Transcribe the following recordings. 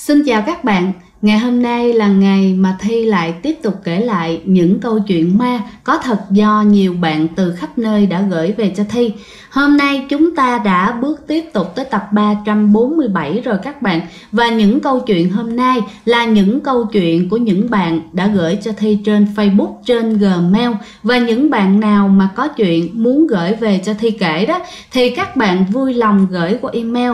Xin chào các bạn, ngày hôm nay là ngày mà Thi lại tiếp tục kể lại những câu chuyện ma có thật do nhiều bạn từ khắp nơi đã gửi về cho Thi. Hôm nay chúng ta đã bước tiếp tục tới tập 347 rồi các bạn. Và những câu chuyện hôm nay là những câu chuyện của những bạn đã gửi cho Thi trên Facebook, trên Gmail. Và những bạn nào mà có chuyện muốn gửi về cho Thi kể đó thì các bạn vui lòng gửi qua email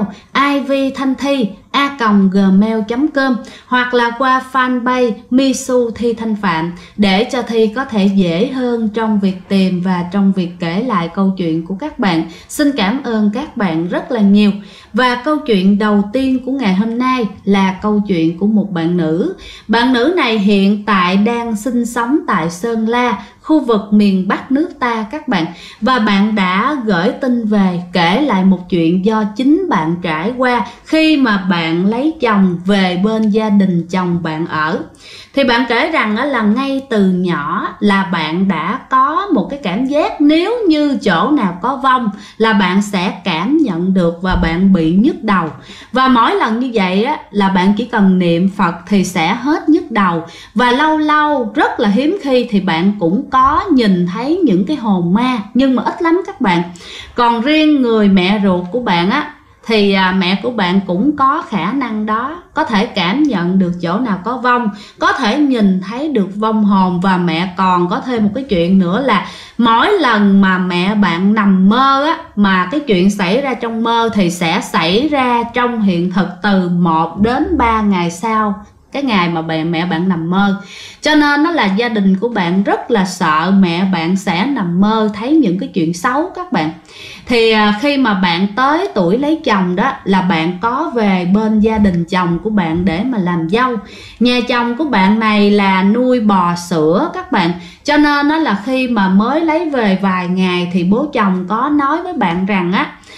ivthanthi@gmail.com hoặc là qua fanpage Misu Thi Thanh Phạm để cho Thi có thể dễ hơn trong việc tìm và trong việc kể lại câu chuyện của các bạn. Xin cảm ơn các bạn rất là nhiều. Và câu chuyện đầu tiên của ngày hôm nay là câu chuyện của một bạn nữ. Bạn nữ này hiện tại đang sinh sống tại Sơn La, khu vực miền Bắc nước ta các bạn. Và bạn đã gửi tin về kể lại một chuyện do chính bạn trải qua khi mà bạn lấy chồng về bên gia đình chồng bạn ở. Thì bạn kể rằng là ngay từ nhỏ là bạn đã có một cái cảm giác nếu như chỗ nào có vong là bạn sẽ cảm nhận được và bạn bị nhức đầu. Và mỗi lần như vậy là bạn chỉ cần niệm Phật thì sẽ hết nhức đầu. Và lâu lâu rất là hiếm khi thì bạn cũng có nhìn thấy những cái hồn ma, nhưng mà ít lắm các bạn. Còn riêng người mẹ ruột của bạn thì mẹ của bạn cũng có khả năng đó, có thể cảm nhận được chỗ nào có vong, có thể nhìn thấy được vong hồn. Và mẹ còn có thêm một cái chuyện nữa là mỗi lần mà mẹ bạn nằm mơ mà cái chuyện xảy ra trong mơ thì sẽ xảy ra trong hiện thực từ 1 đến 3 ngày sau cái ngày mà mẹ bạn nằm mơ. Cho nên nó là gia đình của bạn rất là sợ mẹ bạn sẽ nằm mơ thấy những cái chuyện xấu các bạn. Thì khi mà bạn tới tuổi lấy chồng đó là bạn có về bên gia đình chồng của bạn để mà làm dâu. Nhà chồng của bạn này là nuôi bò sữa các bạn. Cho nên nó là khi mà mới lấy về vài ngày thì bố chồng có nói với bạn rằng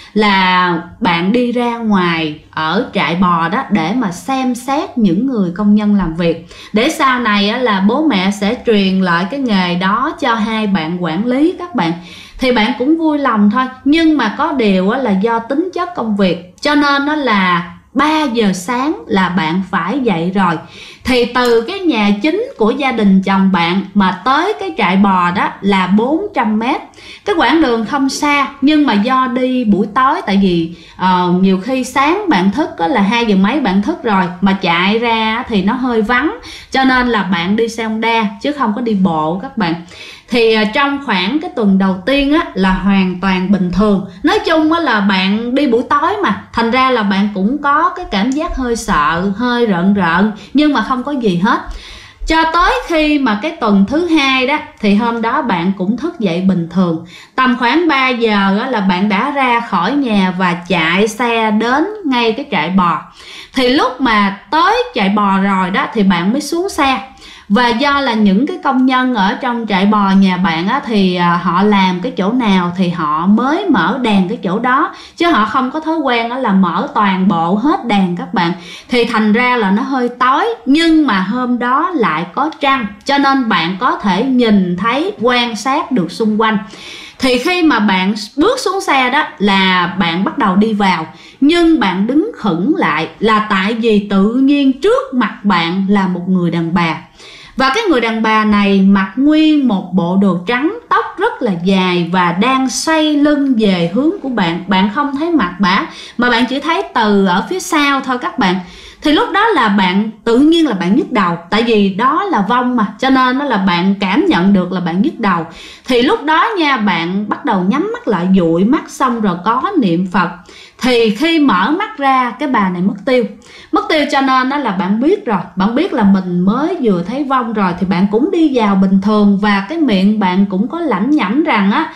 là bạn đi ra ngoài ở trại bò đó để mà xem xét những người công nhân làm việc, để sau này là bố mẹ sẽ truyền lại cái nghề đó cho hai bạn quản lý các bạn. Thì bạn cũng vui lòng thôi, nhưng mà có điều là do tính chất công việc cho nên nó là 3 giờ sáng là bạn phải dậy rồi. Thì từ cái nhà chính của gia đình chồng bạn mà tới cái trại bò đó là 400 mét. Cái quãng đường không xa, nhưng mà do đi buổi tối, tại vì nhiều khi sáng bạn thức là 2 giờ mấy bạn thức rồi, mà chạy ra thì nó hơi vắng, cho nên là bạn đi xe Honda chứ không có đi bộ các bạn. Thì trong khoảng cái tuần đầu tiên là hoàn toàn bình thường. Nói chung là bạn đi buổi tối mà, thành ra là bạn cũng có cái cảm giác hơi sợ, hơi rợn rợn, nhưng mà không có gì hết. Cho tới khi mà cái tuần thứ 2 đó thì hôm đó bạn cũng thức dậy bình thường. Tầm khoảng 3 giờ là bạn đã ra khỏi nhà và chạy xe đến ngay cái trại bò. Thì lúc mà tới trại bò rồi đó thì bạn mới xuống xe. Và do là những cái công nhân ở trong trại bò nhà bạn thì họ làm cái chỗ nào thì họ mới mở đèn cái chỗ đó, chứ họ không có thói quen là mở toàn bộ hết đèn các bạn. Thì thành ra là nó hơi tối, nhưng mà hôm đó lại có trăng, cho nên bạn có thể nhìn thấy, quan sát được xung quanh. Thì khi mà bạn bước xuống xe đó là bạn bắt đầu đi vào, nhưng bạn đứng khựng lại là tại vì tự nhiên trước mặt bạn là một người đàn bà. Và cái người đàn bà này mặc nguyên một bộ đồ trắng, tóc rất là dài và đang xoay lưng về hướng của bạn. Bạn không thấy mặt bả, mà bạn chỉ thấy từ ở phía sau thôi các bạn. Thì lúc đó là bạn tự nhiên là bạn nhức đầu, tại vì đó là vong mà, cho nên là bạn cảm nhận được là bạn nhức đầu. Thì lúc đó nha, bạn bắt đầu nhắm mắt lại, dụi mắt xong rồi có niệm Phật. Thì khi mở mắt ra cái bà này mất tiêu. Mất tiêu cho nên là bạn biết rồi, bạn biết là mình mới vừa thấy vong rồi. Thì bạn cũng đi vào bình thường, và cái miệng bạn cũng có lẩm nhẩm rằng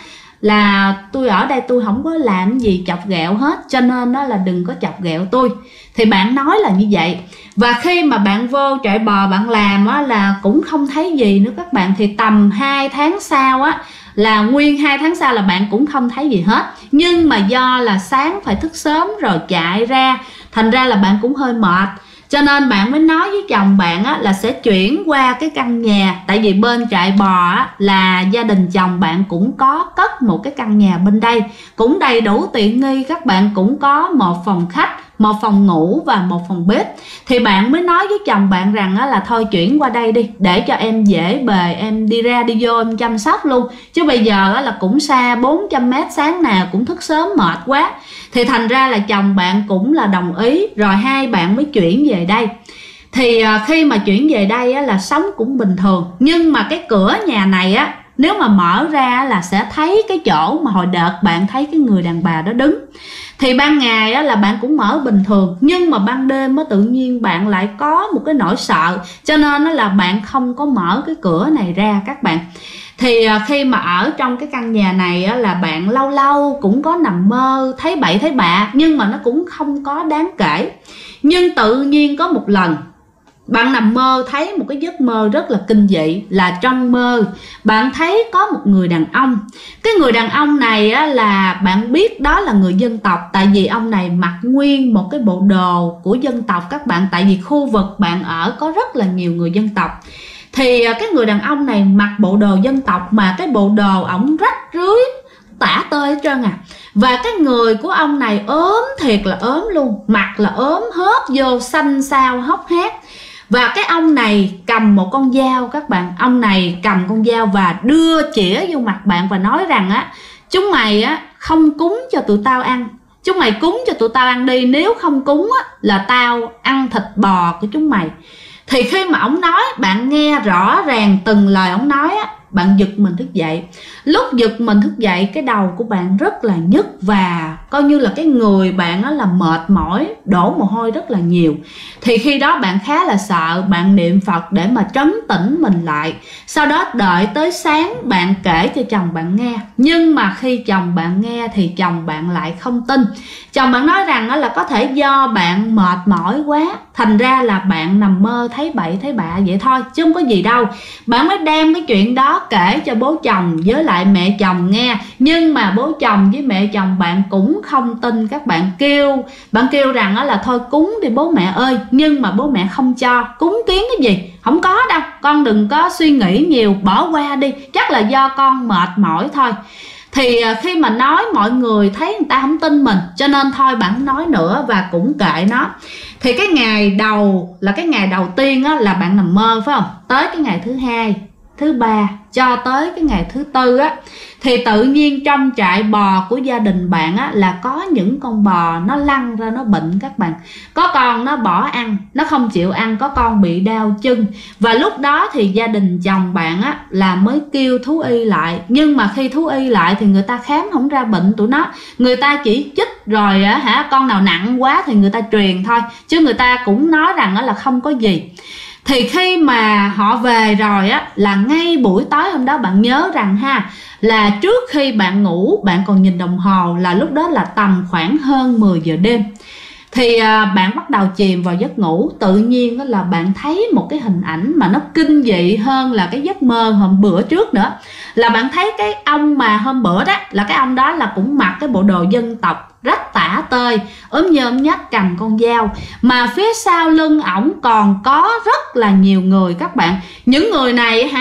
là tôi ở đây tôi không có làm gì chọc ghẹo hết, cho nên là đừng có chọc ghẹo tôi. Thì bạn nói là như vậy. Và khi mà bạn vô trại bò bạn làm là cũng không thấy gì nữa các bạn. Thì tầm 2 tháng sau là nguyên 2 tháng sau là bạn cũng không thấy gì hết. Nhưng mà do là sáng phải thức sớm rồi chạy ra, thành ra là bạn cũng hơi mệt, cho nên bạn mới nói với chồng bạn là sẽ chuyển qua cái căn nhà. Tại vì bên trại bò là gia đình chồng bạn cũng có cất một cái căn nhà bên đây, cũng đầy đủ tiện nghi các bạn. Cũng có một phòng khách một phòng ngủ và một phòng bếp. Thì bạn mới nói với chồng bạn rằng là thôi chuyển qua đây đi, để cho em dễ bề em đi ra đi vô em chăm sóc luôn, chứ bây giờ là cũng xa 400 mét, sáng nào cũng thức sớm mệt quá. Thì thành ra là chồng bạn cũng là đồng ý, rồi hai bạn mới chuyển về đây. Thì khi mà chuyển về đây là sống cũng bình thường, nhưng mà cái cửa nhà này nếu mà mở ra là sẽ thấy cái chỗ mà hồi đợt bạn thấy cái người đàn bà đó đứng. Thì ban ngày là bạn cũng mở bình thường, nhưng mà ban đêm tự nhiên bạn lại có một cái nỗi sợ, cho nên là bạn không có mở cái cửa này ra các bạn. Thì khi mà ở trong cái căn nhà này là bạn lâu lâu cũng có nằm mơ thấy bậy thấy bạ, nhưng mà nó cũng không có đáng kể. Nhưng tự nhiên có một lần bạn nằm mơ thấy một cái giấc mơ rất là kinh dị, là trong mơ bạn thấy có một người đàn ông. Cái người đàn ông này là bạn biết đó là người dân tộc, tại vì ông này mặc nguyên một cái bộ đồ của dân tộc các bạn, tại vì khu vực bạn ở có rất là nhiều người dân tộc. Thì cái người đàn ông này mặc bộ đồ dân tộc, mà cái bộ đồ ổng rách rưới tả tơi hết trơn Và cái người của ông này ốm thiệt là ốm luôn, mặt là ốm hớp vô xanh xao hốc hác. Và cái ông này cầm một con dao các bạn, ông này cầm con dao và đưa chĩa vô mặt bạn và nói rằng chúng mày không cúng cho tụi tao ăn, chúng mày cúng cho tụi tao ăn đi, nếu không cúng là tao ăn thịt bò của chúng mày. Thì khi mà ổng nói, bạn nghe rõ ràng từng lời ổng nói bạn giật mình thức dậy. Lúc giật mình thức dậy, cái đầu của bạn rất là nhức, và coi như là cái người bạn là mệt mỏi, đổ mồ hôi rất là nhiều. Thì khi đó bạn khá là sợ, bạn niệm Phật để mà trấn tĩnh mình lại. Sau đó đợi tới sáng bạn kể cho chồng bạn nghe. Nhưng mà khi chồng bạn nghe thì chồng bạn lại không tin. Chồng bạn nói rằng là có thể do bạn mệt mỏi quá, thành ra là bạn nằm mơ thấy bậy thấy bạ vậy thôi, chứ không có gì đâu. Bạn mới đem cái chuyện đó kể cho bố chồng với lại mẹ chồng nghe. Nhưng mà bố chồng với mẹ chồng bạn cũng không tin các bạn. Bạn kêu rằng là thôi cúng đi bố mẹ ơi, nhưng mà bố mẹ không cho. Cúng kiến cái gì, không có đâu, con đừng có suy nghĩ nhiều, bỏ qua đi, chắc là do con mệt mỏi thôi. Thì khi mà nói mọi người thấy người ta không tin mình, cho nên thôi bạn không nói nữa và cũng kệ nó. Thì cái ngày đầu là cái ngày đầu tiên là bạn nằm mơ phải không? Tới cái ngày thứ hai, thứ ba cho tới cái ngày thứ tư thì tự nhiên trong trại bò của gia đình bạn là có những con bò nó lăn ra nó bệnh các bạn. Có con nó bỏ ăn, nó không chịu ăn, có con bị đau chân. Và lúc đó thì gia đình chồng bạn là mới kêu thú y lại. Nhưng mà khi thú y lại thì người ta khám không ra bệnh tụi nó, người ta chỉ chích rồi con nào nặng quá thì người ta truyền thôi, chứ người ta cũng nói rằng là không có gì. Thì khi mà họ về rồi là ngay buổi tối hôm đó, bạn nhớ rằng là trước khi bạn ngủ bạn còn nhìn đồng hồ, là lúc đó là tầm khoảng hơn 10 giờ đêm. Thì bạn bắt đầu chìm vào giấc ngủ. Tự nhiên là bạn thấy một cái hình ảnh mà nó kinh dị hơn là cái giấc mơ hôm bữa trước nữa. Là bạn thấy cái ông mà hôm bữa đó, là cái ông đó là cũng mặc cái bộ đồ dân tộc rách tả tơi, ốm nhôm nhách, cầm con dao. Mà phía sau lưng ổng còn có rất là nhiều người các bạn. Những người này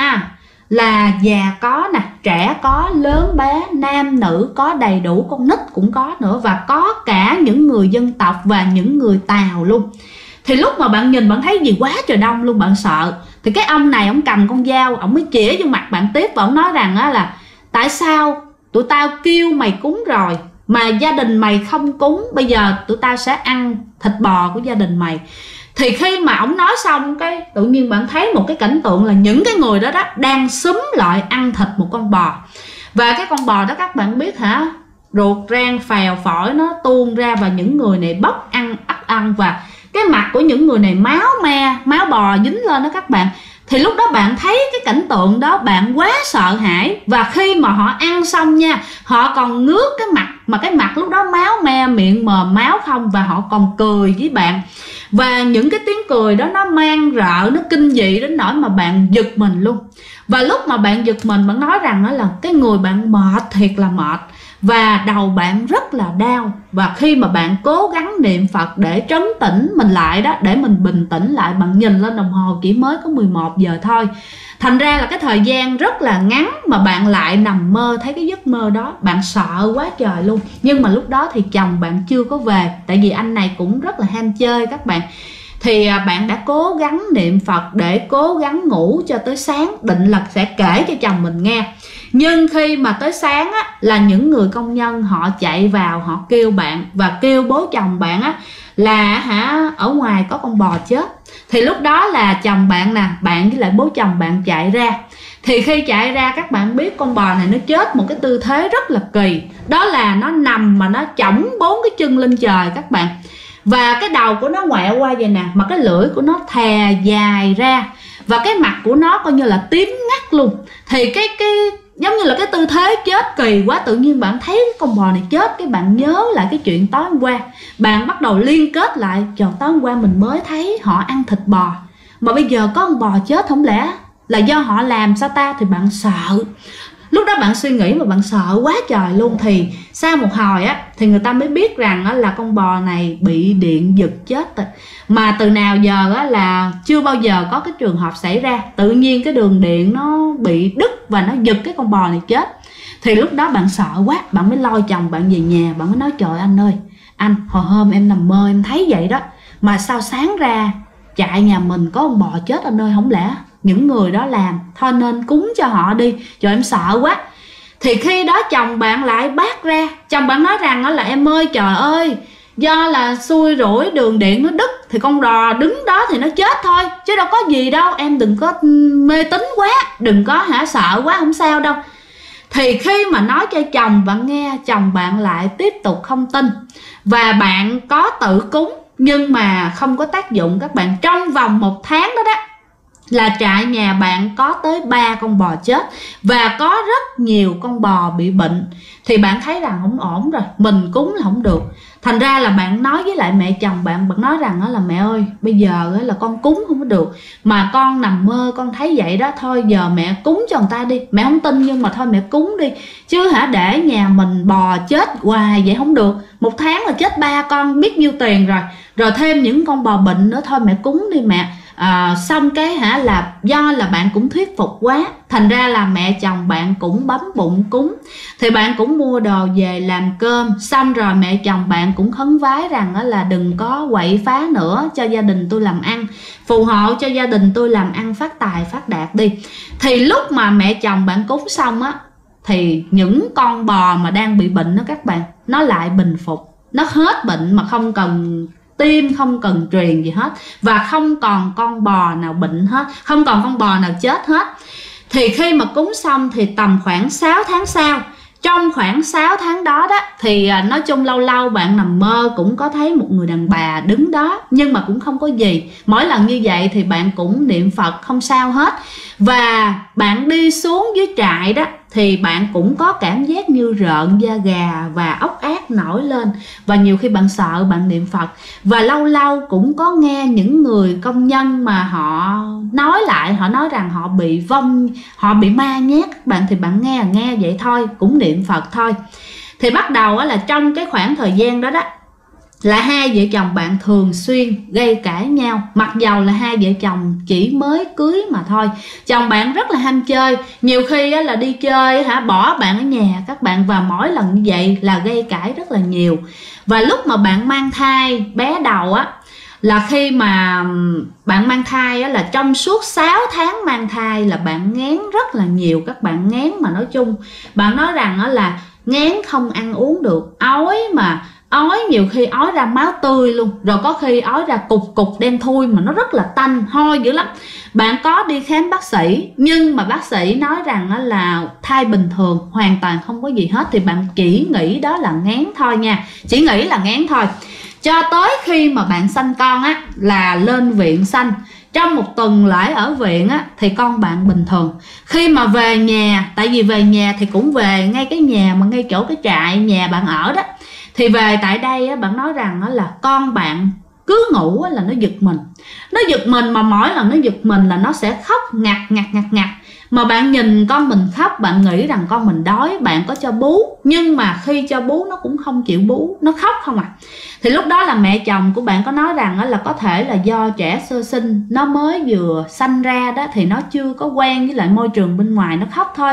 là già có nè, trẻ có, lớn bé, nam nữ có đầy đủ, con nít cũng có nữa, và có cả những người dân tộc và những người Tàu luôn. Thì lúc mà bạn nhìn bạn thấy gì quá trời đông luôn, bạn sợ. Thì cái ông này ông cầm con dao, ông mới chĩa vô mặt bạn tiếp, và ông nói rằng là tại sao tụi tao kêu mày cúng rồi mà gia đình mày không cúng, bây giờ tụi tao sẽ ăn thịt bò của gia đình mày. Thì khi mà ổng nói xong, cái tự nhiên bạn thấy một cái cảnh tượng là những cái người đó đang xúm lại ăn thịt một con bò. Và cái con bò đó các bạn biết ruột rang phèo phổi nó tuôn ra, và những người này bóc ăn ắt ăn, và cái mặt của những người này máu me, máu bò dính lên đó các bạn. Thì lúc đó bạn thấy cái cảnh tượng đó, bạn quá sợ hãi. Và khi mà họ ăn xong nha, họ còn ngước cái mặt, mà cái mặt lúc đó máu me, miệng mồm máu không, và họ còn cười với bạn. Và những cái tiếng cười đó nó mang rợ, nó kinh dị đến nỗi mà bạn giật mình luôn. Và lúc mà bạn giật mình, bạn nói rằng là cái người bạn mệt thiệt là mệt. và đầu bạn rất là đau. Và khi mà bạn cố gắng niệm Phật để trấn tĩnh mình lại đó, để mình bình tĩnh lại, bạn nhìn lên đồng hồ chỉ mới có 11 giờ thôi. Thành ra là cái thời gian rất là ngắn mà bạn lại nằm mơ thấy cái giấc mơ đó. Bạn sợ quá trời luôn. Nhưng mà lúc đó thì chồng bạn chưa có về, tại vì anh này cũng rất là ham chơi các bạn. Thì bạn đã cố gắng niệm Phật để cố gắng ngủ cho tới sáng, định là sẽ kể cho chồng mình nghe. Nhưng khi mà tới sáng á, là những người công nhân họ chạy vào, họ kêu bạn và kêu bố chồng bạn á, là ở ngoài có con bò chết. Thì lúc đó là chồng bạn nè, bạn với lại bố chồng bạn chạy ra. Thì khi chạy ra, các bạn biết con bò này nó chết một cái tư thế rất là kỳ. Đó là nó nằm mà nó chổng 4 cái chân lên trời các bạn. Và cái đầu của nó ngoẹo qua vậy nè, mà cái lưỡi của nó thè dài ra, và cái mặt của nó coi như là tím ngắt luôn. Thì cái giống như là cái tư thế chết kỳ quá. Tự nhiên bạn thấy cái con bò này chết, cái bạn nhớ lại cái chuyện tối hôm qua. Bạn bắt đầu liên kết lại, trời, tối hôm qua mình mới thấy họ ăn thịt bò, mà bây giờ có con bò chết, không lẽ là do họ làm sao ta? Thì bạn sợ. Lúc đó bạn suy nghĩ mà bạn sợ quá trời luôn. Thì sau một hồi á, thì người ta mới biết rằng á, là con bò này bị điện giật chết rồi. Mà từ nào giờ á, là chưa bao giờ có cái trường hợp xảy ra. Tự nhiên cái đường điện nó bị đứt và nó giật cái con bò này chết. Thì lúc đó bạn sợ quá, bạn mới lôi chồng bạn về nhà. Bạn mới nói, trời anh ơi, anh, hồi hôm em nằm mơ em thấy vậy đó, mà sao sáng ra chạy nhà mình có con bò chết anh ơi, không lẽ những người đó làm, thôi nên cúng cho họ đi, trời em sợ quá. Thì khi đó chồng bạn lại bác ra, chồng bạn nói rằng là em ơi, trời ơi, do là xui rủi đường điện nó đứt, thì con bò đứng đó thì nó chết thôi, chứ đâu có gì đâu, em đừng có mê tín quá, đừng có sợ quá, không sao đâu. Thì khi mà nói cho chồng bạn nghe, chồng bạn lại tiếp tục không tin. Và bạn có tự cúng nhưng mà không có tác dụng các bạn. Trong vòng 1 tháng đó là trại nhà bạn có tới 3 con bò chết và có rất nhiều con bò bị bệnh. Thì bạn thấy rằng không ổn rồi, mình cúng là không được. Thành ra là bạn nói với lại mẹ chồng bạn nói rằng là mẹ ơi, bây giờ là con cúng không có được, mà con nằm mơ con thấy vậy đó, thôi giờ mẹ cúng cho người ta đi. Mẹ không tin nhưng mà thôi mẹ cúng đi, chứ để nhà mình bò chết hoài vậy không được. 1 tháng là chết 3 con, biết nhiêu tiền rồi, rồi thêm những con bò bệnh nữa, thôi mẹ cúng đi mẹ. Xong cái là do là bạn cũng thuyết phục quá, thành ra là mẹ chồng bạn cũng bấm bụng cúng. Thì bạn cũng mua đồ về làm cơm, xong rồi mẹ chồng bạn cũng khấn vái rằng là đừng có quậy phá nữa, cho gia đình tôi làm ăn, phù hộ cho gia đình tôi làm ăn phát tài phát đạt đi. Thì lúc mà mẹ chồng bạn cúng xong á, thì những con bò mà đang bị bệnh đó các bạn, nó lại bình phục, nó hết bệnh mà không cần tiêm, không cần truyền gì hết, và không còn con bò nào bệnh hết, không còn con bò nào chết hết. Thì khi mà cúng xong thì tầm khoảng 6 tháng sau, trong khoảng 6 tháng đó thì nói chung lâu lâu bạn nằm mơ cũng có thấy một người đàn bà đứng đó, nhưng mà cũng không có gì. Mỗi lần như vậy thì bạn cũng niệm Phật không sao hết. Và bạn đi xuống dưới trại đó thì bạn cũng có cảm giác như rợn da gà và ốc ác nổi lên. Và nhiều khi bạn sợ, bạn niệm Phật. Và lâu lâu cũng có nghe những người công nhân mà họ nói lại, họ nói rằng họ bị vong, họ bị ma nhét các bạn. Thì bạn nghe vậy thôi, cũng niệm Phật thôi. Thì bắt đầu là trong cái khoảng thời gian đó là hai vợ chồng bạn thường xuyên gây cãi nhau. Mặc dầu là hai vợ chồng chỉ mới cưới mà thôi. Chồng bạn rất là ham chơi, nhiều khi là đi chơi bỏ bạn ở nhà các bạn. Và mỗi lần như vậy là gây cãi rất là nhiều. Và lúc mà bạn mang thai bé đầu là khi mà bạn mang thai là trong suốt 6 tháng mang thai là bạn ngán rất là nhiều các bạn. Ngán mà nói chung bạn nói rằng là ngán không ăn uống được, ói mà ói nhiều khi ói ra máu tươi luôn, rồi có khi ói ra cục cục đen thui mà nó rất là tanh hôi dữ lắm. Bạn có đi khám bác sĩ nhưng mà bác sĩ nói rằng là thai bình thường, hoàn toàn không có gì hết. Thì bạn chỉ nghĩ đó là ngán thôi nha, chỉ nghĩ là ngán thôi. Cho tới khi mà bạn sanh con là lên viện sanh. Trong 1 tuần lễ ở viện thì con bạn bình thường. Khi mà về nhà, tại vì về nhà thì cũng về ngay cái nhà mà ngay chỗ cái trại nhà bạn ở đó. Thì về tại đây bạn nói rằng là con bạn cứ ngủ là nó giật mình. Nó giật mình, mà mỗi lần nó giật mình là nó sẽ khóc ngặt ngặt ngặt ngặt. Mà bạn nhìn con mình khóc, bạn nghĩ rằng con mình đói, bạn có cho bú, nhưng mà khi cho bú nó cũng không chịu bú, nó khóc không à. Thì lúc đó là mẹ chồng của bạn có nói rằng là có thể là do trẻ sơ sinh, nó mới vừa sanh ra đó, thì nó chưa có quen với lại môi trường bên ngoài, nó khóc thôi.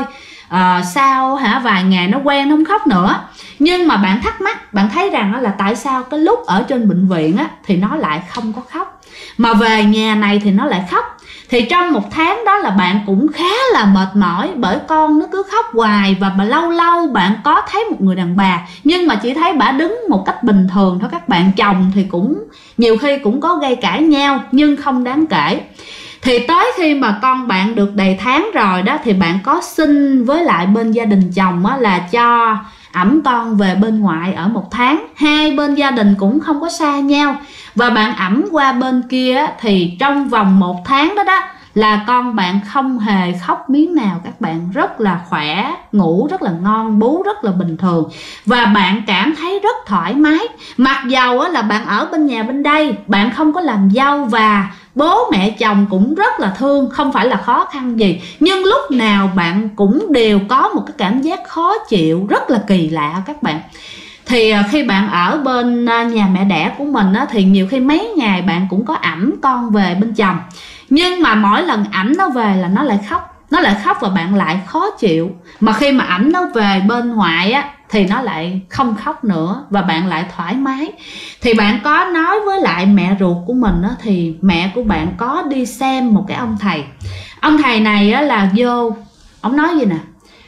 Sau vài ngày nó quen, nó không khóc nữa. Nhưng mà bạn thắc mắc, bạn thấy rằng là tại sao cái lúc ở trên bệnh viện thì nó lại không có khóc, mà về nhà này thì nó lại khóc. Thì trong 1 tháng đó là bạn cũng khá là mệt mỏi, bởi con nó cứ khóc hoài. Và lâu lâu bạn có thấy một người đàn bà, nhưng mà chỉ thấy bả đứng một cách bình thường thôi các bạn. Chồng thì cũng nhiều khi cũng có gây cãi nhau, nhưng không đáng kể. Thì tới khi mà con bạn được đầy tháng rồi đó, thì bạn có xin với lại bên gia đình chồng là cho ẵm con về bên ngoại ở 1 tháng. Hai bên gia đình cũng không có xa nhau, và bạn ẵm qua bên kia thì trong vòng 1 tháng đó là con bạn không hề khóc miếng nào các bạn. Rất là khỏe, ngủ rất là ngon, bú rất là bình thường, và bạn cảm thấy rất thoải mái. Mặc dầu là bạn ở bên nhà bên đây, bạn không có làm dâu, và bố mẹ chồng cũng rất là thương, không phải là khó khăn gì, nhưng lúc nào bạn cũng đều có một cái cảm giác khó chịu rất là kỳ lạ các bạn. Thì khi bạn ở bên nhà mẹ đẻ của mình thì nhiều khi mấy ngày bạn cũng có ẵm con về bên chồng, nhưng mà mỗi lần ẵm nó về là nó lại khóc, và bạn lại khó chịu. Mà khi mà ẵm nó về bên ngoại thì nó lại không khóc nữa, và bạn lại thoải mái. Thì bạn có nói với lại mẹ ruột của mình thì mẹ của bạn có đi xem một cái ông thầy. Ông thầy này là vô, ông nói gì nè,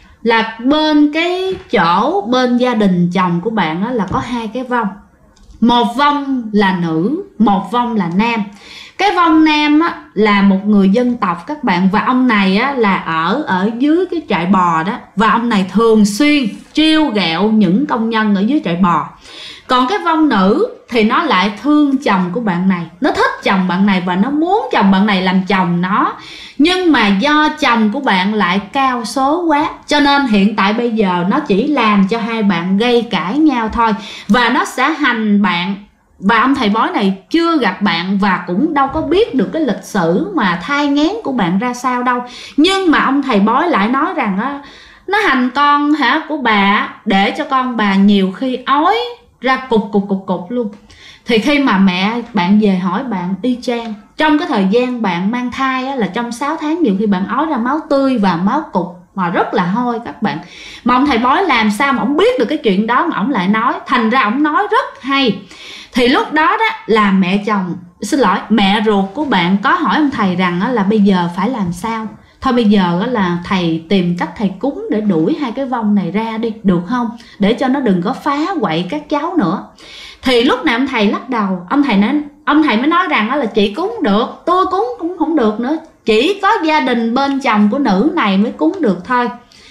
là bên cái chỗ bên gia đình chồng của bạn là có 2 cái vong. Một vong là nữ, một vong là nam. Cái vong nam là một người dân tộc các bạn, và ông này là ở dưới cái trại bò đó, và ông này thường xuyên trêu ghẹo những công nhân ở dưới trại bò. Còn cái vong nữ thì nó lại thương chồng của bạn này, nó thích chồng bạn này và nó muốn chồng bạn này làm chồng nó. Nhưng mà do chồng của bạn lại cao số quá, cho nên hiện tại bây giờ nó chỉ làm cho hai bạn gây cãi nhau thôi, và nó sẽ hành bạn. Và ông thầy bói này chưa gặp bạn và cũng đâu có biết được cái lịch sử mà thai nghén của bạn ra sao đâu. Nhưng mà ông thầy bói lại nói rằng nó hành con của bà, để cho con bà nhiều khi ói ra cục luôn. Thì khi mà mẹ bạn về hỏi bạn y chang, trong cái thời gian bạn mang thai là trong 6 tháng nhiều khi bạn ói ra máu tươi và máu cục mà rất là hôi các bạn. Mà ông thầy bói làm sao mà ông biết được cái chuyện đó mà ông lại nói, thành ra ông nói rất hay. Thì lúc đó là mẹ ruột của bạn có hỏi ông thầy rằng là bây giờ phải làm sao. Thôi bây giờ là thầy tìm cách thầy cúng để đuổi 2 cái vong này ra đi, được không? Để cho nó đừng có phá quậy các cháu nữa. Thì lúc nào ông thầy lắc đầu, ông thầy mới nói rằng là chị cúng được, tôi cúng cũng không được nữa, chỉ có gia đình bên chồng của nữ này mới cúng được thôi.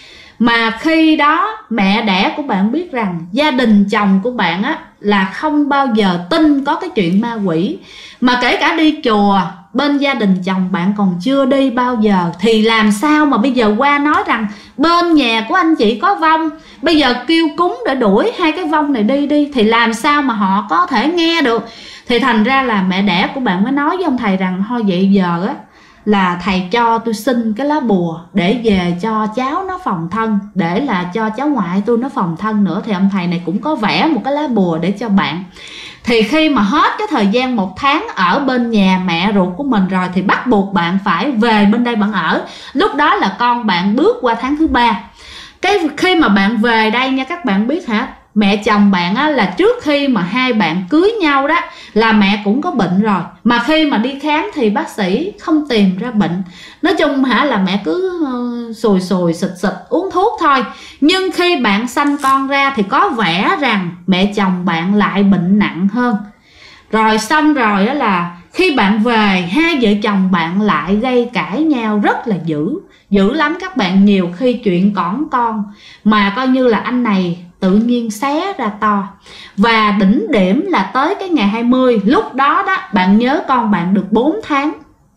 Mà khi đó mẹ đẻ của bạn biết rằng gia đình chồng của bạn là không bao giờ tin có cái chuyện ma quỷ. Mà kể cả đi chùa, bên gia đình chồng bạn còn chưa đi bao giờ, thì làm sao mà bây giờ qua nói rằng bên nhà của anh chị có vong, bây giờ kêu cúng để đuổi 2 cái vong này đi, thì làm sao mà họ có thể nghe được. Thì thành ra là mẹ đẻ của bạn mới nói với ông thầy rằng thôi vậy giờ là thầy cho tôi xin cái lá bùa để về cho cháu nó phòng thân, để là cho cháu ngoại tôi nó phòng thân nữa. Thì ông thầy này cũng có vẽ một cái lá bùa để cho bạn. Thì khi mà hết cái thời gian 1 tháng ở bên nhà mẹ ruột của mình rồi, thì bắt buộc bạn phải về bên đây bạn ở. Lúc đó là con bạn bước qua tháng thứ 3. Khi mà bạn về đây nha các bạn biết mẹ chồng bạn là trước khi mà hai bạn cưới nhau đó là mẹ cũng có bệnh rồi. Mà khi mà đi khám thì bác sĩ không tìm ra bệnh. Nói chung là mẹ cứ sùi xịt uống thuốc thôi. Nhưng khi bạn sanh con ra thì có vẻ rằng mẹ chồng bạn lại bệnh nặng hơn. Rồi xong rồi là khi bạn về, hai vợ chồng bạn lại gây cãi nhau rất là dữ lắm các bạn. Nhiều khi chuyện cỏn con mà coi như là anh này tự nhiên xé ra to. Và đỉnh điểm là tới cái ngày 20, lúc đó bạn nhớ con bạn được 4 tháng.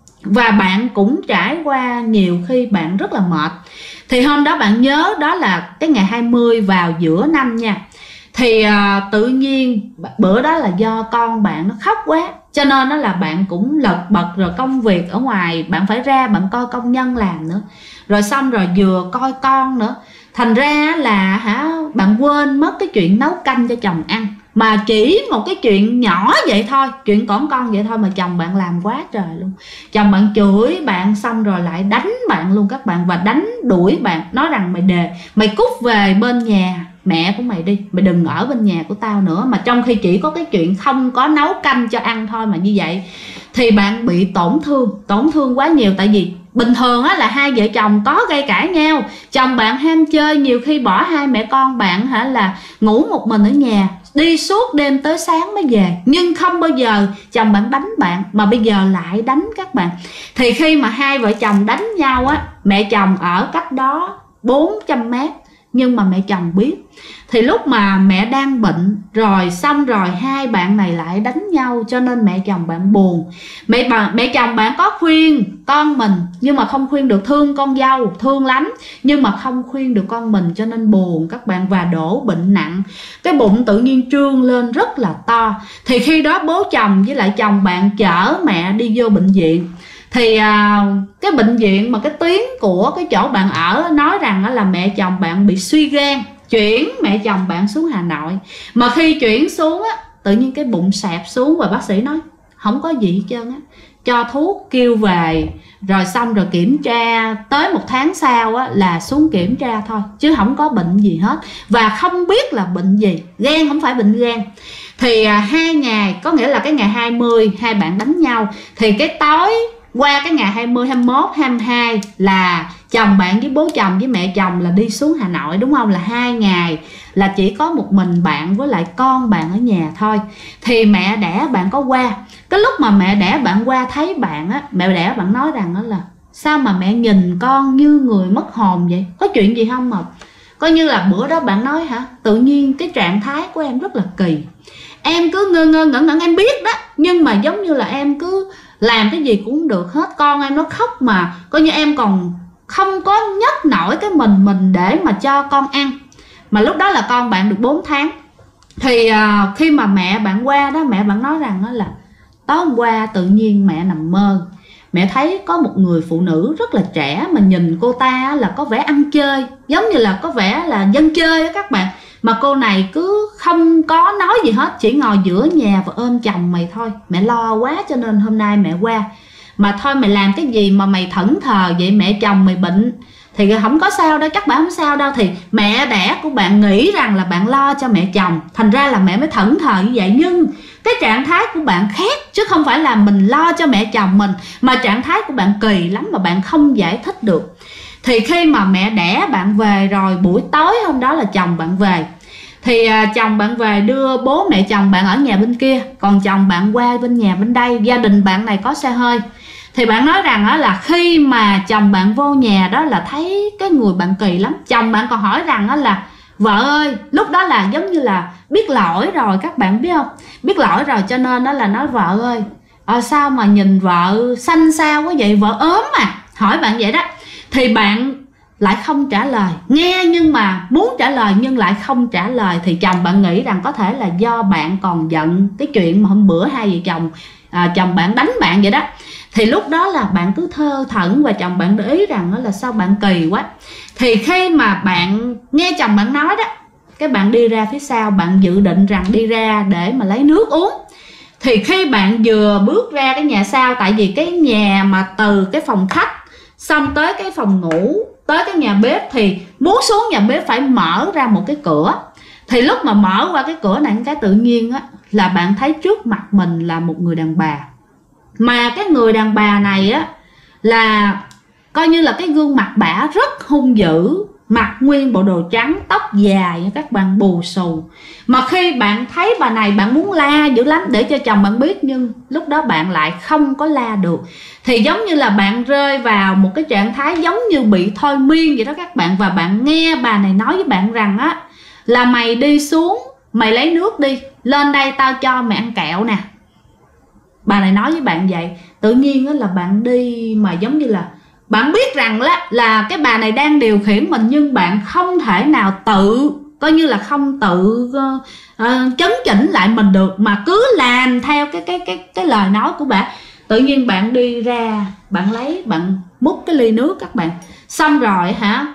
Và bạn cũng trải qua nhiều khi bạn rất là mệt. Thì hôm đó bạn nhớ đó là cái ngày 20 vào giữa năm nha. Thì tự nhiên bữa đó là do con bạn nó khóc quá, cho nên đó là bạn cũng lật bật, rồi công việc ở ngoài bạn phải ra bạn coi công nhân làm nữa, rồi xong rồi vừa coi con nữa, thành ra là bạn quên mất cái chuyện nấu canh cho chồng ăn. Mà chỉ một cái chuyện nhỏ vậy thôi, chuyện con vậy thôi mà chồng bạn làm quá trời luôn. Chồng bạn chửi bạn xong rồi lại đánh bạn luôn các bạn, và đánh đuổi bạn, nói rằng mày cút về bên nhà mẹ của mày đi, mày đừng ở bên nhà của tao nữa. Mà trong khi chỉ có cái chuyện không có nấu canh cho ăn thôi mà như vậy thì bạn bị tổn thương quá nhiều. Tại vì bình thường á là hai vợ chồng có gây cãi nhau, chồng bạn ham chơi, nhiều khi bỏ hai mẹ con bạn là ngủ một mình ở nhà, đi suốt đêm tới sáng mới về, nhưng không bao giờ chồng bạn đánh bạn, mà bây giờ lại đánh các bạn. Thì khi mà hai vợ chồng đánh nhau á, mẹ chồng ở cách đó 400 mét nhưng mà mẹ chồng biết. Thì lúc mà mẹ đang bệnh rồi, xong rồi hai bạn này lại đánh nhau, cho nên mẹ chồng bạn buồn. Mẹ chồng bạn có khuyên con mình nhưng mà không khuyên được, thương con dâu thương lắm nhưng mà không khuyên được con mình, cho nên buồn các bạn, và đổ bệnh nặng. Cái bụng tự nhiên trương lên rất là to. Thì khi đó bố chồng với lại chồng bạn chở mẹ đi vô bệnh viện. Thì cái bệnh viện mà cái tuyến của cái chỗ bạn ở nói rằng là mẹ chồng bạn bị suy gan, chuyển mẹ chồng bạn xuống Hà Nội. Mà khi chuyển xuống á, tự nhiên cái bụng xẹp xuống, và bác sĩ nói không có gì hết trơn á, cho thuốc kêu về, rồi xong rồi kiểm tra, tới 1 tháng sau á, là xuống kiểm tra thôi chứ không có bệnh gì hết, và không biết là bệnh gì, gan không phải bệnh gan. Thì 2 ngày, có nghĩa là cái ngày 20 hai bạn đánh nhau, thì cái tối qua cái ngày 20, 21, 22 là chồng bạn với bố chồng với mẹ chồng là đi xuống Hà Nội, đúng không? Là 2 ngày là chỉ có một mình bạn với lại con bạn ở nhà thôi. Thì mẹ đẻ bạn có qua. Cái lúc mà mẹ đẻ bạn qua thấy bạn á, mẹ đẻ bạn nói rằng đó là sao mà mẹ nhìn con như người mất hồn vậy, có chuyện gì không? Mà coi như là bữa đó bạn nói tự nhiên cái trạng thái của em rất là kỳ, em cứ ngơ ngẩn, em biết đó, nhưng mà giống như là em cứ làm cái gì cũng được hết. Con em nó khóc mà coi như em còn không có nhấc nổi cái mình để mà cho con ăn. Mà lúc đó là con bạn được 4 tháng. Thì khi mà mẹ bạn qua đó, mẹ bạn nói rằng đó là tối hôm qua tự nhiên mẹ nằm mơ, mẹ thấy có một người phụ nữ rất là trẻ, mà nhìn cô ta là có vẻ ăn chơi, giống như là có vẻ là dân chơi á các bạn. Mà cô này cứ không có nói gì hết, chỉ ngồi giữa nhà và ôm chồng mày thôi. Mẹ lo quá cho nên hôm nay mẹ qua. Mà thôi mày làm cái gì mà mày thẫn thờ vậy, mẹ chồng mày bệnh thì không có sao đâu, chắc bà không sao đâu. Thì mẹ đẻ của bạn nghĩ rằng là bạn lo cho mẹ chồng, thành ra là mẹ mới thẫn thờ như vậy. Nhưng cái trạng thái của bạn khác, chứ không phải là mình lo cho mẹ chồng mình, mà trạng thái của bạn kỳ lắm mà bạn không giải thích được. Thì khi mà mẹ đẻ bạn về rồi, buổi tối hôm đó là chồng bạn về. Thì chồng bạn về đưa bố mẹ chồng bạn ở nhà bên kia, còn chồng bạn qua bên nhà bên đây. Gia đình bạn này có xe hơi. Thì bạn nói rằng đó là khi mà chồng bạn vô nhà đó là thấy cái người bạn kỳ lắm. Chồng bạn còn hỏi rằng đó là vợ ơi, lúc đó là giống như là biết lỗi rồi, các bạn biết không? Biết lỗi rồi cho nên đó là nói vợ ơi, sao mà nhìn vợ xanh xao quá vậy, vợ ốm mà, hỏi bạn vậy đó. Thì bạn lại không trả lời, nghe nhưng mà muốn trả lời nhưng lại không trả lời. Thì chồng bạn nghĩ rằng có thể là do bạn còn giận cái chuyện mà hôm bữa hai vợ chồng chồng bạn đánh bạn vậy đó. Thì lúc đó là bạn cứ thơ thẩn, và chồng bạn để ý rằng đó là sao bạn kỳ quá. Thì khi mà bạn nghe chồng bạn nói đó, cái bạn đi ra phía sau, bạn dự định rằng đi ra để mà lấy nước uống. Thì khi bạn vừa bước ra cái nhà sau, tại vì cái nhà mà từ cái phòng khách xong tới cái phòng ngủ tới cái nhà bếp, thì muốn xuống nhà bếp phải mở ra một cái cửa. Thì lúc mà mở qua cái cửa này, cái tự nhiên á là bạn thấy trước mặt mình là một người đàn bà. Mà cái người đàn bà này á là coi như là cái gương mặt bả rất hung dữ, mặc nguyên bộ đồ trắng, tóc dài các bạn, bù xù. Mà khi bạn thấy bà này, bạn muốn la dữ lắm để cho chồng bạn biết, nhưng lúc đó bạn lại không có la được. Thì giống như là bạn rơi vào một cái trạng thái giống như bị thôi miên vậy đó các bạn. Và bạn nghe bà này nói với bạn rằng á là mày đi xuống, mày lấy nước đi, lên đây tao cho mày ăn kẹo nè. Bà này nói với bạn vậy. Tự nhiên á là bạn đi mà giống như là bạn biết rằng là cái bà này đang điều khiển mình, nhưng bạn không thể nào tự coi như là không tự chấn chỉnh lại mình được, mà cứ làm theo cái lời nói của bạn. Tự nhiên bạn đi ra, bạn múc cái ly nước các bạn, xong rồi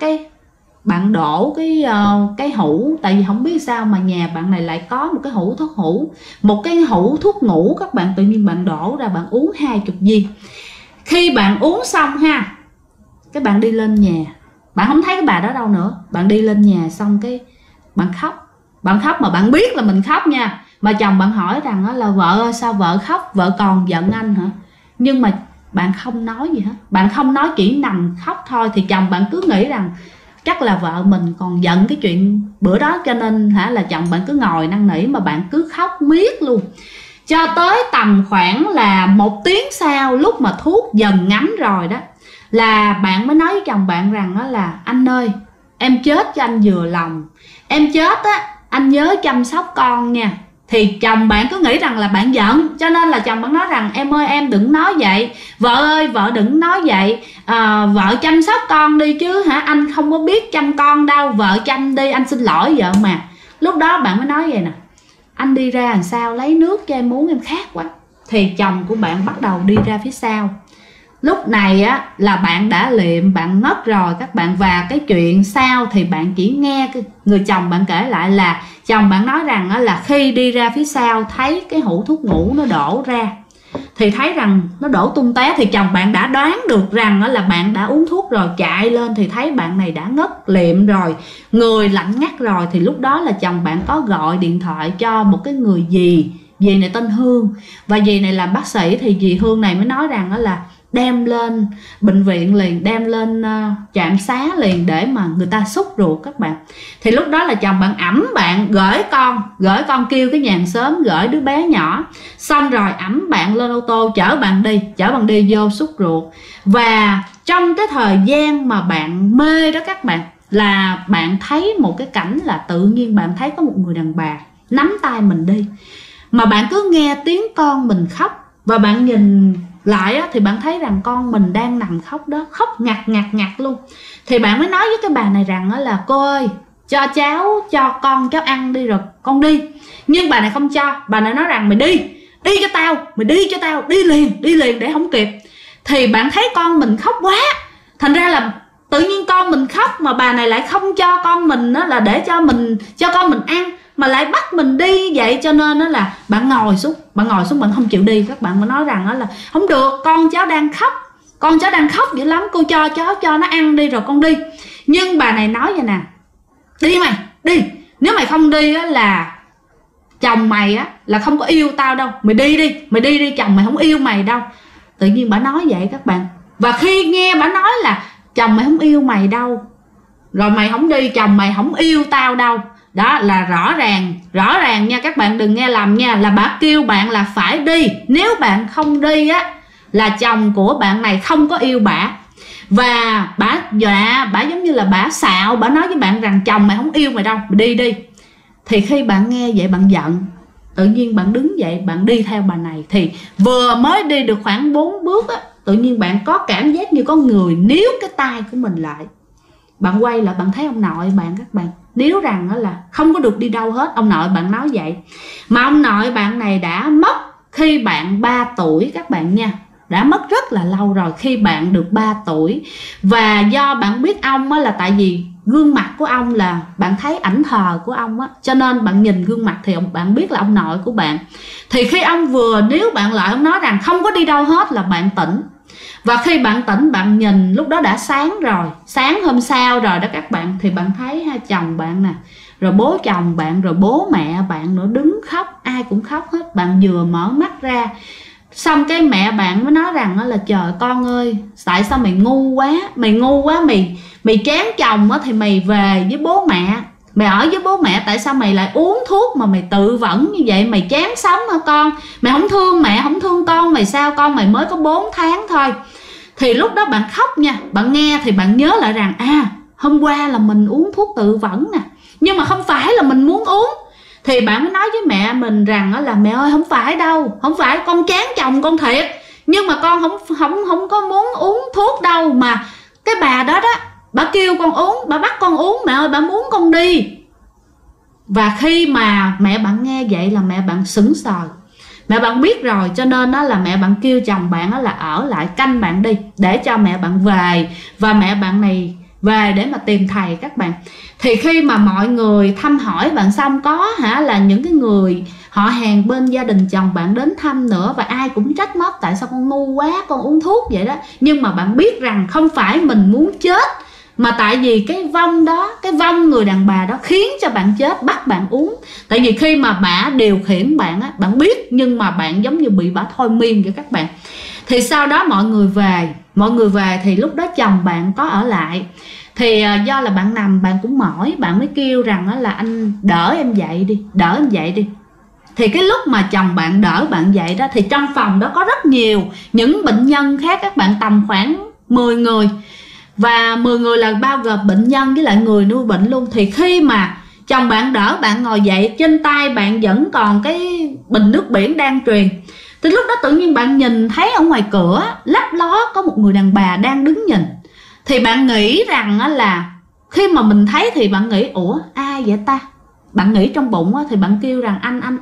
bạn đổ cái hũ, tại vì không biết sao mà nhà bạn này lại có một cái hũ thuốc ngủ, một cái hũ thuốc ngủ các bạn. Tự nhiên bạn đổ ra, bạn uống 20 viên. Khi bạn uống xong ha, cái bạn đi lên nhà, bạn không thấy cái bà đó đâu nữa, bạn đi lên nhà xong cái bạn khóc mà bạn biết là mình khóc nha. Mà chồng bạn hỏi rằng là vợ ơi sao vợ khóc, vợ còn giận anh hả? Nhưng mà bạn không nói gì hết, bạn không nói, chỉ nằm khóc thôi. Thì chồng bạn cứ nghĩ rằng chắc là vợ mình còn giận cái chuyện bữa đó, cho nên là chồng bạn cứ ngồi năn nỉ, mà bạn cứ khóc miết luôn. Cho tới tầm khoảng là 1 tiếng sau, lúc mà thuốc dần ngấm rồi đó, là bạn mới nói với chồng bạn rằng đó là anh ơi, em chết cho anh vừa lòng, em chết á anh nhớ chăm sóc con nha. Thì chồng bạn cứ nghĩ rằng là bạn giận, cho nên là chồng bạn nói rằng em ơi em đừng nói vậy, vợ ơi vợ đừng nói vậy, vợ chăm sóc con đi chứ hả, anh không có biết chăm con đâu, vợ chăm đi, anh xin lỗi vợ mà. Lúc đó bạn mới nói vậy nè, anh đi ra làm sao lấy nước cho em uống, em khát quá. Thì chồng của bạn bắt đầu đi ra phía sau. Lúc này á là bạn đã liệm, bạn ngất rồi các bạn. Và cái chuyện sau thì bạn chỉ nghe người chồng bạn kể lại là chồng bạn nói rằng á, là khi đi ra phía sau thấy cái hũ thuốc ngủ nó đổ ra, thì thấy rằng nó đổ tung té, thì chồng bạn đã đoán được rằng á, là bạn đã uống thuốc rồi. Chạy lên thì thấy bạn này đã ngất liệm rồi, người lạnh ngắt rồi. Thì lúc đó là chồng bạn có gọi điện thoại cho một cái người dì này tên Hương, và dì này là bác sĩ. Thì dì Hương này mới nói rằng đó là đem lên bệnh viện liền, đem lên trạm xá liền để mà người ta xúc ruột các bạn. Thì lúc đó là chồng bạn ẵm bạn gửi con kêu cái nhà hàng xóm gửi đứa bé nhỏ, xong rồi ẵm bạn lên ô tô chở bạn đi vô xúc ruột. Và trong cái thời gian mà bạn mê đó các bạn, là bạn thấy một cái cảnh là tự nhiên bạn thấy có một người đàn bà nắm tay mình đi, mà bạn cứ nghe tiếng con mình khóc, và bạn nhìn lại á, thì bạn thấy rằng con mình đang nằm khóc đó, khóc ngặt luôn. Thì bạn mới nói với cái bà này rằng là cô ơi cho con cháu ăn đi rồi con đi. Nhưng bà này không cho, bà này nói rằng mày đi cho tao, đi liền để không kịp. Thì bạn thấy con mình khóc quá, thành ra là tự nhiên con mình khóc mà bà này lại không cho con mình đó, là để cho con mình ăn, mà lại bắt mình đi vậy. Cho nên đó là bạn ngồi xuống bạn không chịu đi. Các bạn mới nói rằng đó là không được, con cháu đang khóc dữ lắm, cô cho nó ăn đi rồi con đi. Nhưng bà này nói vậy nè, đi, nếu mày không đi á là chồng mày á là không có yêu tao đâu, mày đi, chồng mày không yêu mày đâu. Tự nhiên bà nói vậy các bạn. Và khi nghe bà nói là chồng mày không yêu mày đâu, rồi mày không đi, chồng mày không yêu tao đâu, đó là rõ ràng nha các bạn, đừng nghe lầm nha, là bà kêu bạn là phải đi. Nếu bạn không đi á là chồng của bạn này không có yêu bả. Và bả giống như là bả xạo, bả nói với bạn rằng chồng mày không yêu mày đâu, mày đi. Thì khi bạn nghe vậy bạn giận, tự nhiên bạn đứng dậy bạn đi theo bà này. Thì vừa mới đi được khoảng 4 bước á, tự nhiên bạn có cảm giác như có người níu cái tay của mình lại. Bạn quay lại bạn thấy ông nội bạn các bạn, níu rằng đó là không có được đi đâu hết. Ông nội bạn nói vậy. Mà ông nội bạn này đã mất khi bạn 3 tuổi các bạn nha, đã mất rất là lâu rồi, khi bạn được 3 tuổi. Và do bạn biết ông á, là tại vì gương mặt của ông là bạn thấy ảnh thờ của ông á, cho nên bạn nhìn gương mặt thì bạn biết là ông nội của bạn. Thì khi ông vừa níu bạn lại, ông nói rằng không có đi đâu hết, là bạn tỉnh. Và khi bạn tỉnh, bạn nhìn lúc đó đã sáng rồi, sáng hôm sau rồi đó các bạn. Thì bạn thấy hai chồng bạn nè, rồi bố chồng bạn, rồi bố mẹ bạn nữa đứng khóc, ai cũng khóc hết. Bạn vừa mở mắt ra, xong cái mẹ bạn mới nói rằng là trời con ơi, tại sao mày ngu quá, mày chán chồng á thì mày về với bố mẹ, mày ở với bố mẹ, tại sao mày lại uống thuốc mà mày tự vẫn như vậy, mày chán sống hả con, mày không thương mẹ không thương con mày sao, con mày mới có 4 tháng thôi. Thì lúc đó bạn khóc nha, bạn nghe thì bạn nhớ lại rằng hôm qua là mình uống thuốc tự vẫn nè, nhưng mà không phải là mình muốn uống. Thì bạn mới nói với mẹ mình rằng là mẹ ơi không phải đâu, không phải con chán chồng con thiệt, nhưng mà con không có muốn uống thuốc đâu, mà cái bà đó bà kêu con uống, bà bắt con uống, mẹ ơi bà muốn con đi. Và khi mà mẹ bạn nghe vậy là mẹ bạn sững sờ. Mẹ bạn biết rồi, cho nên đó là mẹ bạn kêu chồng bạn đó là ở lại canh bạn đi, để cho mẹ bạn về. Và mẹ bạn này về để mà tìm thầy các bạn. Thì khi mà mọi người thăm hỏi bạn xong, có là những cái người họ hàng bên gia đình chồng bạn đến thăm nữa, và ai cũng trách móc tại sao con ngu quá, con uống thuốc vậy đó. Nhưng mà bạn biết rằng không phải mình muốn chết, mà tại vì cái vong đó, cái vong người đàn bà đó khiến cho bạn chết, bắt bạn uống. Tại vì khi mà bả điều khiển bạn á, bạn biết nhưng mà bạn giống như bị bả thôi miên vậy các bạn. Thì sau đó mọi người về thì lúc đó chồng bạn có ở lại. Thì do là bạn nằm bạn cũng mỏi, bạn mới kêu rằng là anh đỡ em dậy đi. Thì cái lúc mà chồng bạn đỡ bạn dậy đó, thì trong phòng đó có rất nhiều những bệnh nhân khác các bạn, tầm khoảng 10 người. Và 10 người là bao gồm bệnh nhân với lại người nuôi bệnh luôn. Thì khi mà chồng bạn đỡ bạn ngồi dậy, trên tay bạn vẫn còn cái bình nước biển đang truyền. Thì lúc đó tự nhiên bạn nhìn thấy ở ngoài cửa lấp ló có một người đàn bà đang đứng nhìn. Thì bạn nghĩ rằng là khi mà mình thấy thì bạn nghĩ ủa ai vậy ta? Bạn nghĩ trong bụng thì bạn kêu rằng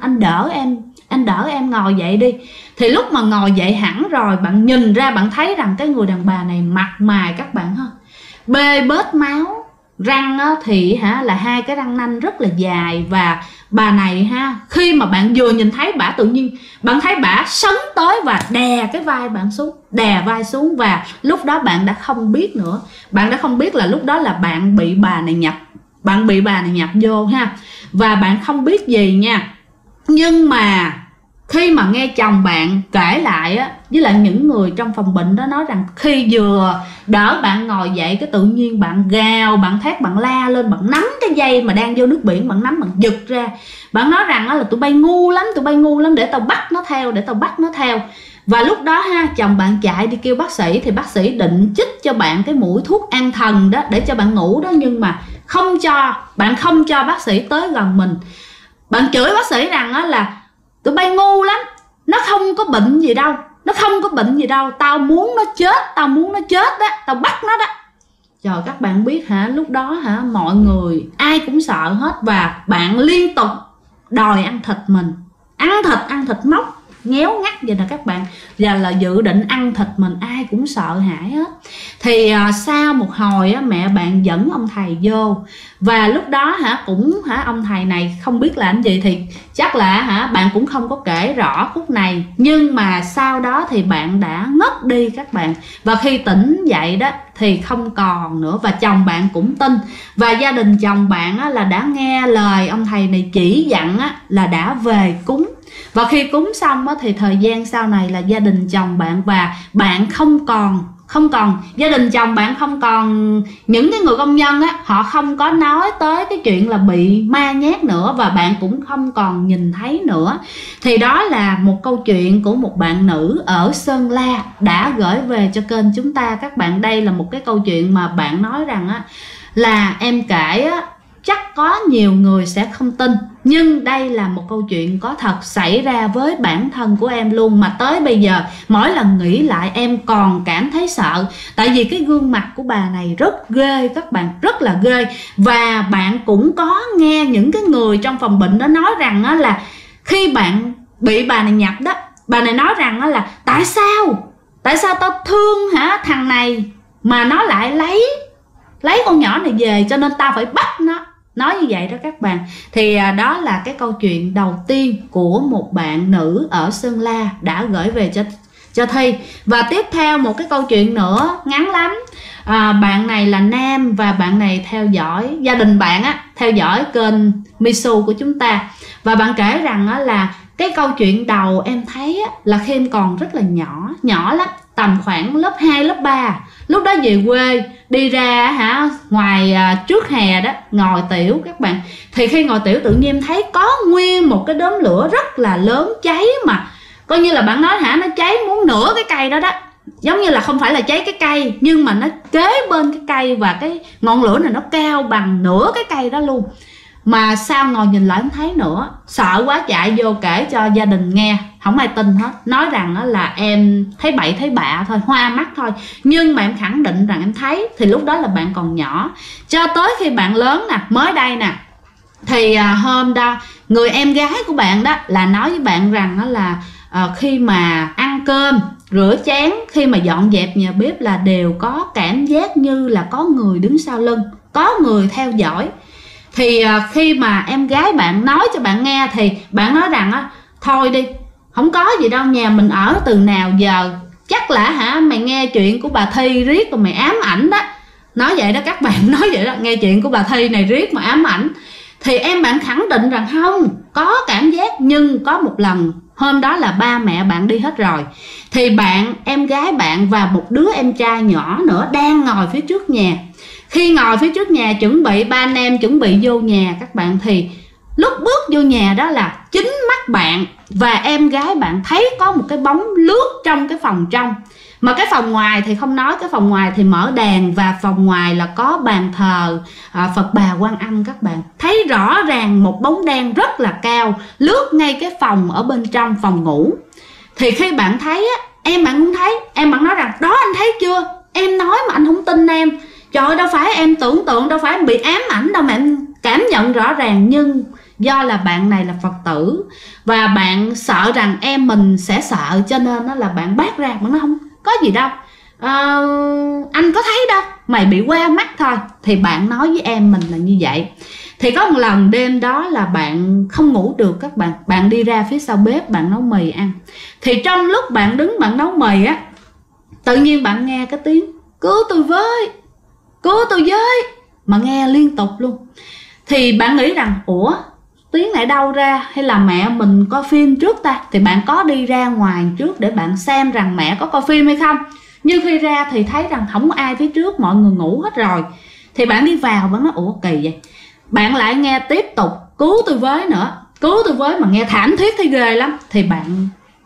anh đỡ em ngồi dậy đi. Thì lúc mà ngồi dậy hẳn rồi, bạn nhìn ra bạn thấy rằng cái người đàn bà này mặt mày các bạn bê bết máu, răng thì là hai cái răng nanh rất là dài. Và bà này khi mà bạn vừa nhìn thấy bả, tự nhiên bạn thấy bả sấn tới và đè cái vai bạn xuống, đè vai xuống. Và lúc đó bạn đã không biết nữa, bạn đã không biết là lúc đó là bạn bị bà này nhập vô và bạn không biết gì nha. Nhưng mà khi mà nghe chồng bạn kể lại với lại những người trong phòng bệnh đó nói rằng khi vừa đỡ bạn ngồi dậy, cái tự nhiên bạn gào, bạn thét, bạn la lên, bạn nắm cái dây mà đang vô nước biển, bạn nắm, bạn giật ra. Bạn nói rằng là tụi bay ngu lắm, để tao bắt nó theo. Và lúc đó chồng bạn chạy đi kêu bác sĩ. Thì bác sĩ định chích cho bạn cái mũi thuốc an thần đó để cho bạn ngủ đó, nhưng mà bạn không cho bác sĩ tới gần mình. Bạn chửi bác sĩ rằng là tụi bay ngu lắm, nó không có bệnh gì đâu, tao muốn nó chết đó, tao bắt nó đó. Trời, các bạn biết lúc đó mọi người ai cũng sợ hết. Và bạn liên tục đòi ăn thịt mình, ăn thịt móc ngéo ngắt vậy nè các bạn, và là dự định ăn thịt mình, ai cũng sợ hãi hết. Thì sau một hồi mẹ bạn dẫn ông thầy vô. Và lúc đó ông thầy này không biết làm gì, thì chắc là bạn cũng không có kể rõ khúc này. Nhưng mà sau đó thì bạn đã ngất đi các bạn. Và khi tỉnh dậy đó thì không còn nữa. Và chồng bạn cũng tin. Và gia đình chồng bạn là đã nghe lời ông thầy này chỉ dặn là đã về cúng. Và khi cúng xong thì thời gian sau này là gia đình chồng bạn và bạn không còn gia đình chồng bạn không còn những cái người công nhân họ không có nói tới cái chuyện là bị ma nhát nữa, và bạn cũng không còn nhìn thấy nữa. Thì đó là một câu chuyện của một bạn nữ ở Sơn La đã gửi về cho kênh chúng ta các bạn. Đây là một cái câu chuyện mà bạn nói rằng là em kể chắc có nhiều người sẽ không tin, nhưng đây là một câu chuyện có thật xảy ra với bản thân của em luôn. Mà tới bây giờ mỗi lần nghĩ lại em còn cảm thấy sợ. Tại vì cái gương mặt của bà này rất ghê các bạn, rất là ghê. Và bạn cũng có nghe những cái người trong phòng bệnh đó nói rằng là khi bạn bị bà này nhập đó, bà này nói rằng là tại sao tao thương thằng này mà nó lại lấy con nhỏ này về, cho nên tao phải bắt nó. Nói như vậy đó các bạn. Thì đó là cái câu chuyện đầu tiên của một bạn nữ ở Sơn La đã gửi về cho Thi. Và tiếp theo một cái câu chuyện nữa ngắn lắm. Bạn này là nam và bạn này theo dõi, gia đình bạn theo dõi kênh Misu của chúng ta. Và bạn kể rằng là cái câu chuyện đầu em thấy là khi em còn rất là nhỏ lắm, tầm khoảng lớp 2, lớp 3. Lúc đó về quê đi ra ngoài trước hè đó ngồi tiểu các bạn. Thì khi ngồi tiểu tự nhiên em thấy có nguyên một cái đốm lửa rất là lớn cháy, mà coi như là bạn nói nó cháy muốn nửa cái cây đó đó. Giống như là không phải là cháy cái cây, nhưng mà nó kế bên cái cây, và cái ngọn lửa này nó cao bằng nửa cái cây đó luôn. Mà sao ngồi nhìn lại không thấy nữa, sợ quá chạy vô kể cho gia đình nghe, không ai tin hết. Nói rằng là em thấy bậy thấy bạ thôi, hoa mắt thôi, nhưng mà em khẳng định rằng em thấy. Thì lúc đó là bạn còn nhỏ. Cho tới khi bạn lớn mới đây Thì hôm đó người em gái của bạn đó là nói với bạn rằng đó là khi mà ăn cơm, rửa chén, khi mà dọn dẹp nhà bếp là đều có cảm giác như là có người đứng sau lưng, có người theo dõi. Thì khi mà em gái bạn nói cho bạn nghe thì bạn nói rằng thôi đi, không có gì đâu, nhà mình ở từ nào giờ, chắc là mày nghe chuyện của bà Thi riết rồi mày ám ảnh đó. Nói vậy đó các bạn, nói vậy đó, nghe chuyện của bà Thi này riết mà ám ảnh. Thì em bạn khẳng định rằng không có cảm giác, nhưng có một lần hôm đó là ba mẹ bạn đi hết rồi, thì bạn, em gái bạn và một đứa em trai nhỏ nữa đang ngồi phía trước nhà. Khi ngồi phía trước nhà chuẩn bị, ba anh em chuẩn bị vô nhà các bạn, thì lúc bước vô nhà đó là chính mắt bạn và em gái bạn thấy có một cái bóng lướt trong cái phòng trong. Mà cái phòng ngoài thì không nói, cái phòng ngoài thì mở đèn và phòng ngoài là có bàn thờ Phật Bà Quan Âm. Các bạn thấy rõ ràng một bóng đen rất là cao lướt ngay cái phòng ở bên trong phòng ngủ. Thì khi bạn thấy em bạn cũng thấy, em bạn nói rằng đó anh thấy chưa, em nói mà anh không tin em. Trời ơi, đâu phải em tưởng tượng, đâu phải em bị ám ảnh đâu mà em cảm nhận rõ ràng. Nhưng do là bạn này là Phật tử và bạn sợ rằng em mình sẽ sợ, cho nên đó là bạn bác ra, bạn nói không có gì đâu, anh có thấy đâu, mày bị qua mắt thôi. Thì bạn nói với em mình là như vậy. Thì có một lần đêm đó là bạn không ngủ được các bạn, bạn đi ra phía sau bếp bạn nấu mì ăn. Thì trong lúc bạn đứng bạn nấu mì tự nhiên bạn nghe cái tiếng cứu tôi với, cứu tôi với, mà nghe liên tục luôn. Thì bạn nghĩ rằng ủa tiếng này đâu ra, hay là mẹ mình coi phim trước ta. Thì bạn có đi ra ngoài trước để bạn xem rằng mẹ có coi phim hay không. Nhưng khi ra thì thấy rằng không có ai phía trước, mọi người ngủ hết rồi. Thì bạn đi vào, bạn nói ủa kỳ vậy. Bạn lại nghe tiếp tục cứu tôi với nữa, cứu tôi với, mà nghe thảm thiết thấy ghê lắm. Thì bạn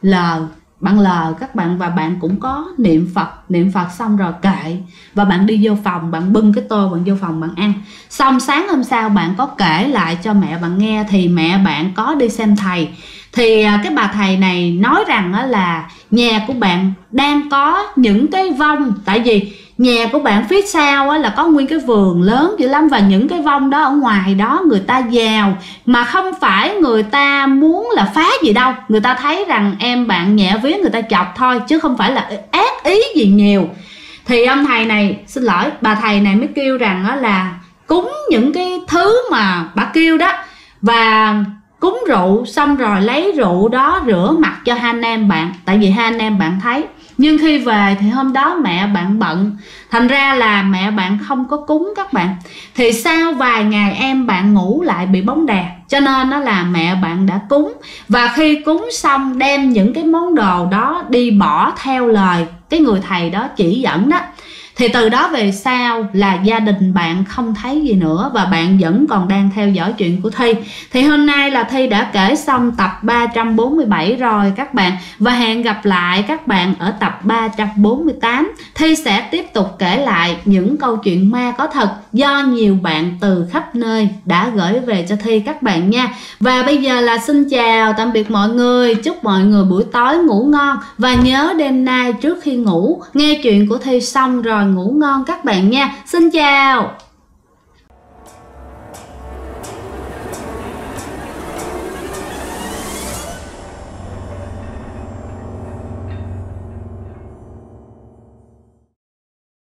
lờ các bạn, và bạn cũng có niệm Phật xong rồi kệ, và bạn đi vô phòng, bạn bưng cái tô bạn vô phòng bạn ăn. Xong sáng hôm sau bạn có kể lại cho mẹ bạn nghe, thì mẹ bạn có đi xem thầy. Thì cái bà thầy này nói rằng là nhà của bạn đang có những cái vong, tại vì nhà của bạn phía sau là có nguyên cái vườn lớn dữ lắm, và những cái vong đó ở ngoài đó người ta vào, mà không phải người ta muốn là phá gì đâu, người ta thấy rằng em bạn nhẹ vía người ta chọc thôi, chứ không phải là ác ý gì nhiều. Thì ông thầy này, xin lỗi, bà thầy này mới kêu rằng là cúng những cái thứ mà bà kêu đó, và cúng rượu xong rồi lấy rượu đó rửa mặt cho hai anh em bạn, tại vì hai anh em bạn thấy. Nhưng khi về thì hôm đó mẹ bạn bận, thành ra là mẹ bạn không có cúng các bạn. Thì sau vài ngày em bạn ngủ lại bị bóng đè, cho nên đó là mẹ bạn đã cúng. Và khi cúng xong đem những cái món đồ đó đi bỏ theo lời cái người thầy đó chỉ dẫn đó. Thì từ đó về sau là gia đình bạn không thấy gì nữa, và bạn vẫn còn đang theo dõi chuyện của Thi. Thì hôm nay là Thi đã kể xong tập 347 rồi các bạn, và hẹn gặp lại các bạn ở tập 348. Thi sẽ tiếp tục kể lại những câu chuyện ma có thật do nhiều bạn từ khắp nơi đã gửi về cho Thi các bạn nha. Và bây giờ là xin chào tạm biệt mọi người, chúc mọi người buổi tối ngủ ngon, và nhớ đêm nay trước khi ngủ nghe chuyện của Thi xong rồi ngủ ngon các bạn nha. Xin chào.